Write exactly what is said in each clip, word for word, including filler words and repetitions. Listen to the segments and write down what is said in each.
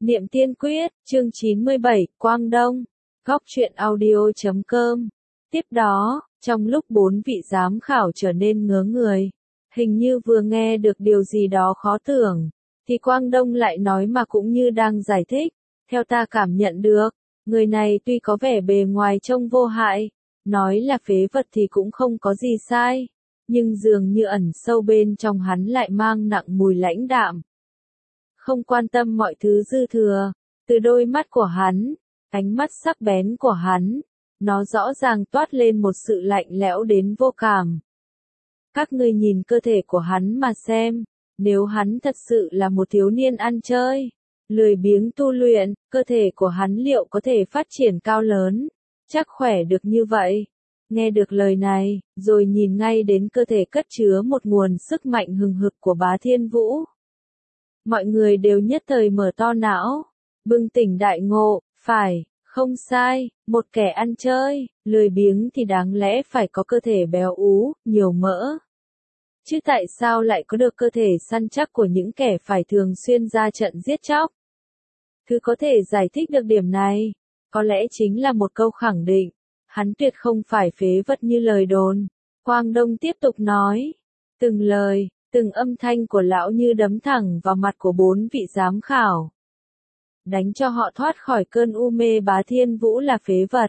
Niệm Tiên Quyết, chương chín mươi bảy, Quang Đông, góc truyện audio chấm com. Tiếp đó, trong lúc bốn vị giám khảo trở nên ngớ người, hình như vừa nghe được điều gì đó khó tưởng, thì Quang Đông lại nói mà cũng như đang giải thích. Theo ta cảm nhận được, người này tuy có vẻ bề ngoài trông vô hại, nói là phế vật thì cũng không có gì sai, nhưng dường như ẩn sâu bên trong hắn lại mang nặng mùi lãnh đạm. Không quan tâm mọi thứ dư thừa, từ đôi mắt của hắn, ánh mắt sắc bén của hắn, nó rõ ràng toát lên một sự lạnh lẽo đến vô cảm. Các ngươi nhìn cơ thể của hắn mà xem, nếu hắn thật sự là một thiếu niên ăn chơi, lười biếng tu luyện, cơ thể của hắn liệu có thể phát triển cao lớn, chắc khỏe được như vậy. Nghe được lời này, rồi nhìn ngay đến cơ thể cất chứa một nguồn sức mạnh hừng hực của Bá Thiên Vũ. Mọi người đều nhất thời mở to não, bừng tỉnh đại ngộ, phải, không sai, một kẻ ăn chơi, lười biếng thì đáng lẽ phải có cơ thể béo ú, nhiều mỡ. Chứ tại sao lại có được cơ thể săn chắc của những kẻ phải thường xuyên ra trận giết chóc? Thứ có thể giải thích được điểm này, có lẽ chính là một câu khẳng định, hắn tuyệt không phải phế vật như lời đồn. Quang Đông tiếp tục nói, từng lời, từng âm thanh của lão như đấm thẳng vào mặt của bốn vị giám khảo, đánh cho họ thoát khỏi cơn u mê. Bá Thiên Vũ là phế vật.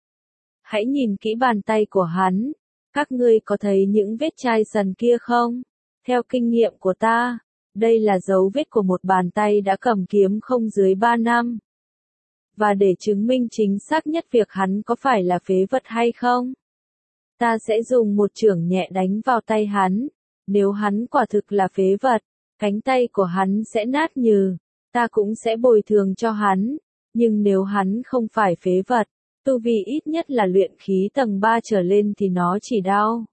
Hãy nhìn kỹ bàn tay của hắn, các ngươi có thấy những vết chai sần kia không? Theo kinh nghiệm của ta, đây là dấu vết của một bàn tay đã cầm kiếm không dưới ba năm. Và để chứng minh chính xác nhất việc hắn có phải là phế vật hay không, ta sẽ dùng một chưởng nhẹ đánh vào tay hắn. Nếu hắn quả thực là phế vật, cánh tay của hắn sẽ nát nhừ, ta cũng sẽ bồi thường cho hắn. Nhưng nếu hắn không phải phế vật, tu vi ít nhất là luyện khí tầng ba trở lên thì nó chỉ đau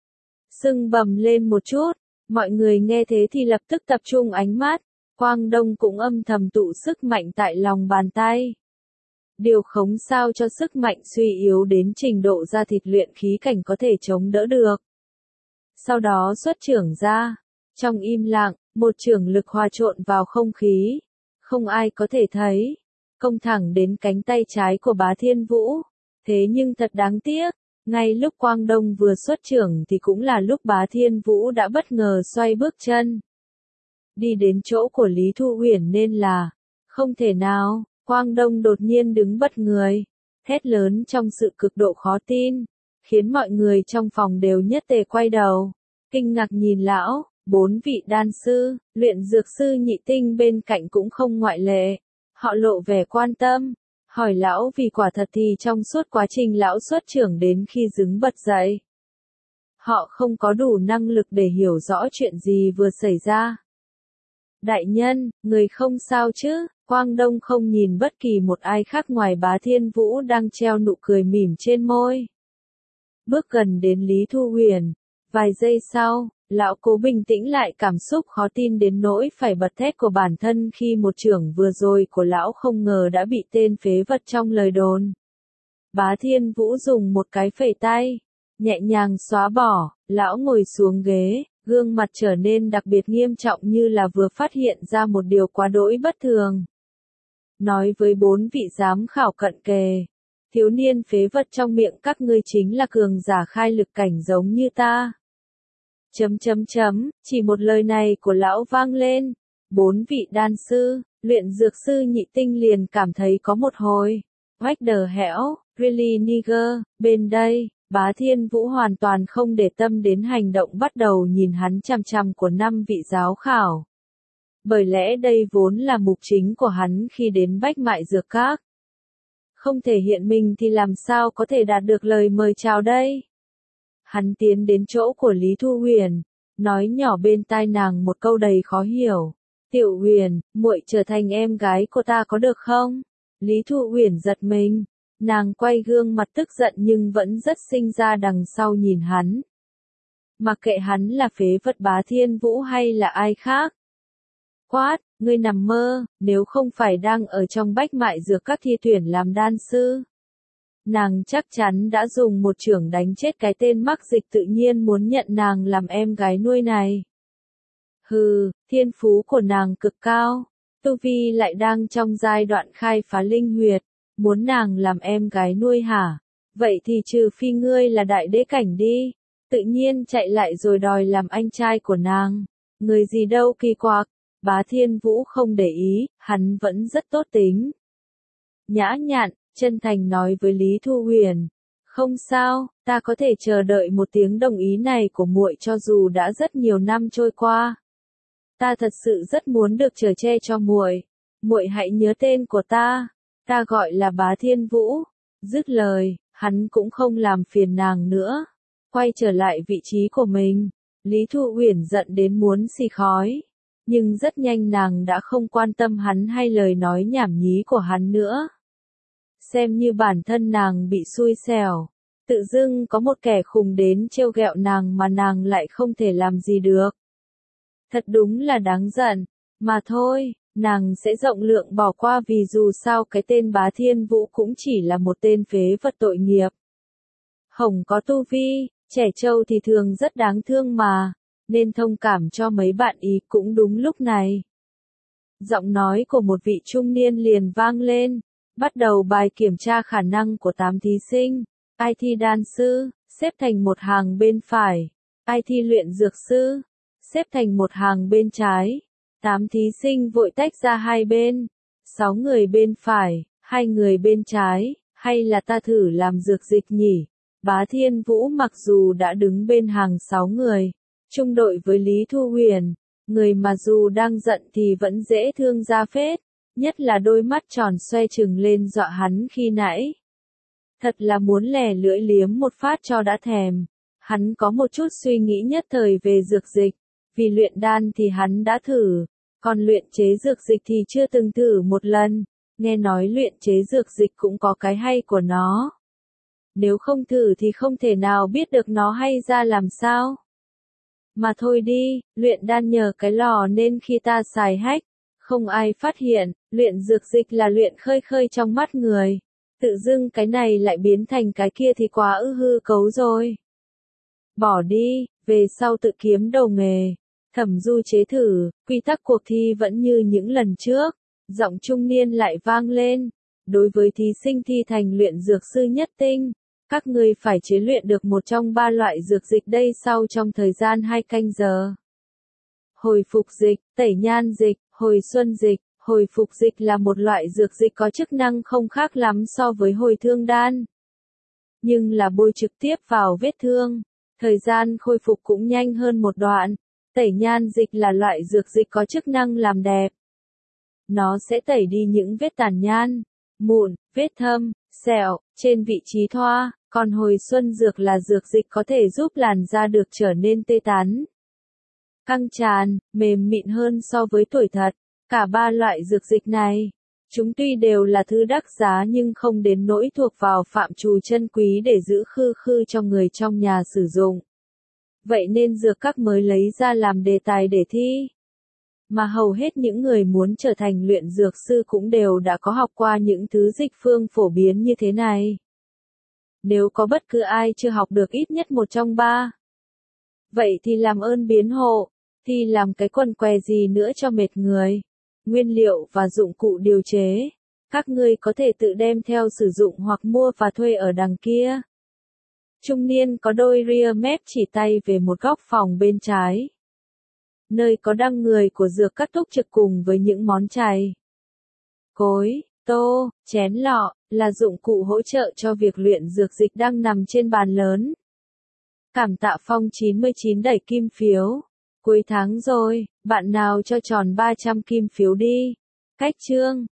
sưng bầm lên một chút. Mọi người nghe thế thì lập tức tập trung ánh mắt. Quang Đông cũng âm thầm tụ sức mạnh tại lòng bàn tay, điều khống sao cho sức mạnh suy yếu đến trình độ da thịt luyện khí cảnh có thể chống đỡ được. Sau đó xuất chưởng ra, trong im lặng, một chưởng lực hòa trộn vào không khí, không ai có thể thấy, công thẳng đến cánh tay trái của Bá Thiên Vũ. Thế nhưng thật đáng tiếc, ngay lúc Quang Đông vừa xuất chưởng thì cũng là lúc Bá Thiên Vũ đã bất ngờ xoay bước chân, đi đến chỗ của Lý Thu Huyền. Nên là, không thể nào. Quang Đông đột nhiên đứng bật người, thét lớn trong sự cực độ khó tin, khiến mọi người trong phòng đều nhất tề quay đầu, kinh ngạc nhìn lão. Bốn vị đan sư, luyện dược sư nhị tinh bên cạnh cũng không ngoại lệ. Họ lộ vẻ quan tâm, hỏi lão vì quả thật thì trong suốt quá trình lão xuất chưởng đến khi đứng bật dậy, họ không có đủ năng lực để hiểu rõ chuyện gì vừa xảy ra. Đại nhân, người không sao chứ? Quang Đông không nhìn bất kỳ một ai khác ngoài Bá Thiên Vũ đang treo nụ cười mỉm trên môi. Bước gần đến Lý Thu Huyền, vài giây sau, lão cố bình tĩnh lại cảm xúc khó tin đến nỗi phải bật thét của bản thân khi một chưởng vừa rồi của lão không ngờ đã bị tên phế vật trong lời đồn. Bá Thiên Vũ dùng một cái phẩy tay, nhẹ nhàng xóa bỏ. Lão ngồi xuống ghế, gương mặt trở nên đặc biệt nghiêm trọng như là vừa phát hiện ra một điều quá đỗi bất thường. Nói với bốn vị giám khảo cận kề, thiếu niên phế vật trong miệng các ngươi chính là cường giả khai lực cảnh giống như ta. Chấm chấm chấm, chỉ một lời này của lão vang lên, bốn vị đan sư, luyện dược sư nhị tinh liền cảm thấy có một hồi, what the hell, really nigger, bên đây. Bá Thiên Vũ hoàn toàn không để tâm đến hành động bắt đầu nhìn hắn chằm chằm của năm vị giáo khảo. Bởi lẽ đây vốn là mục chính của hắn khi đến Bách Mại Dược Các. Không thể hiện mình thì làm sao có thể đạt được lời mời chào đây? Hắn tiến đến chỗ của Lý Thu Huyền, nói nhỏ bên tai nàng một câu đầy khó hiểu. Tiểu Huyền, muội trở thành em gái của ta có được không? Lý Thu Huyền giật mình, nàng quay gương mặt tức giận nhưng vẫn rất sinh ra đằng sau nhìn hắn. Mặc kệ hắn là phế vật Bá Thiên Vũ hay là ai khác. Quát, ngươi nằm mơ, nếu không phải đang ở trong Bách Mại Dược Các thi tuyển làm đan sư, nàng chắc chắn đã dùng một chưởng đánh chết cái tên mắc dịch tự nhiên muốn nhận nàng làm em gái nuôi này. Hừ, thiên phú của nàng cực cao, Tu Vi lại đang trong giai đoạn khai phá linh huyệt, muốn nàng làm em gái nuôi hả? Vậy thì trừ phi ngươi là đại đế cảnh đi, tự nhiên chạy lại rồi đòi làm anh trai của nàng. Người gì đâu kỳ quặc, Bá Thiên Vũ không để ý, hắn vẫn rất tốt tính. Nhã nhặn, chân thành nói với Lý Thu Huyền, không sao, ta có thể chờ đợi một tiếng đồng ý này của muội cho dù đã rất nhiều năm trôi qua. Ta thật sự rất muốn được chở che cho muội, muội hãy nhớ tên của ta, ta gọi là Bá Thiên Vũ. Dứt lời, hắn cũng không làm phiền nàng nữa, quay trở lại vị trí của mình. Lý Thu Huyền giận đến muốn xì khói, nhưng rất nhanh nàng đã không quan tâm hắn hay lời nói nhảm nhí của hắn nữa. Xem như bản thân nàng bị xui xẻo, tự dưng có một kẻ khùng đến trêu ghẹo nàng mà nàng lại không thể làm gì được. Thật đúng là đáng giận, mà thôi, nàng sẽ rộng lượng bỏ qua vì dù sao cái tên Bá Thiên Vũ cũng chỉ là một tên phế vật tội nghiệp. Hồng có tu vi, trẻ trâu thì thường rất đáng thương mà, nên thông cảm cho mấy bạn ý cũng đúng lúc này. Giọng nói của một vị trung niên liền vang lên, bắt đầu bài kiểm tra khả năng của tám thí sinh. I T đan sư, xếp thành một hàng bên phải. I T luyện dược sư, xếp thành một hàng bên trái. Tám thí sinh vội tách ra hai bên. Sáu người bên phải, hai người bên trái, hay là ta thử làm dược dịch nhỉ? Bá Thiên Vũ mặc dù đã đứng bên hàng sáu người, chung đội với Lý Thu Huyền, người mà dù đang giận thì vẫn dễ thương ra phết, nhất là đôi mắt tròn xoe trừng lên dọa hắn khi nãy. Thật là muốn lè lưỡi liếm một phát cho đã thèm. Hắn có một chút suy nghĩ nhất thời về dược dịch, vì luyện đan thì hắn đã thử, còn luyện chế dược dịch thì chưa từng thử một lần, nghe nói luyện chế dược dịch cũng có cái hay của nó. Nếu không thử thì không thể nào biết được nó hay ra làm sao. Mà thôi đi, luyện đan nhờ cái lò nên khi ta xài hách, không ai phát hiện, luyện dược dịch là luyện khơi khơi trong mắt người. Tự dưng cái này lại biến thành cái kia thì quá ư hư cấu rồi. Bỏ đi, về sau tự kiếm đầu nghề. Thẩm Du chế thử, quy tắc cuộc thi vẫn như những lần trước. Giọng trung niên lại vang lên. Đối với thí sinh thi thành luyện dược sư nhất tinh, các ngươi phải chế luyện được một trong ba loại dược dịch đây sau trong thời gian hai canh giờ. Hồi phục dịch, tẩy nhan dịch, hồi xuân dịch. Hồi phục dịch là một loại dược dịch có chức năng không khác lắm so với hồi thương đan. Nhưng là bôi trực tiếp vào vết thương, thời gian khôi phục cũng nhanh hơn một đoạn. Tẩy nhan dịch là loại dược dịch có chức năng làm đẹp. Nó sẽ tẩy đi những vết tàn nhan, mụn, vết thâm, sẹo, trên vị trí thoa, còn hồi xuân dược là dược dịch có thể giúp làn da được trở nên tê tán, căng tràn, mềm mịn hơn so với tuổi thật. Cả ba loại dược dịch này, chúng tuy đều là thứ đắt giá nhưng không đến nỗi thuộc vào phạm trù chân quý để giữ khư khư cho người trong nhà sử dụng. Vậy nên dược các mới lấy ra làm đề tài để thi. Mà hầu hết những người muốn trở thành luyện dược sư cũng đều đã có học qua những thứ dịch phương phổ biến như thế này. Nếu có bất cứ ai chưa học được ít nhất một trong ba, vậy thì làm ơn biến hộ, thì làm cái quần què gì nữa cho mệt người. Nguyên liệu và dụng cụ điều chế, các ngươi có thể tự đem theo sử dụng hoặc mua và thuê ở đằng kia. Trung niên có đôi ria mép chỉ tay về một góc phòng bên trái, nơi có đăng người của dược các túc trực cùng với những món chày, cối, tô, chén lọ, là dụng cụ hỗ trợ cho việc luyện dược dịch đang nằm trên bàn lớn. Cảm tạ Phong chín mươi chín đẩy kim phiếu. Cuối tháng rồi, bạn nào cho tròn ba trăm kim phiếu đi. Cách chương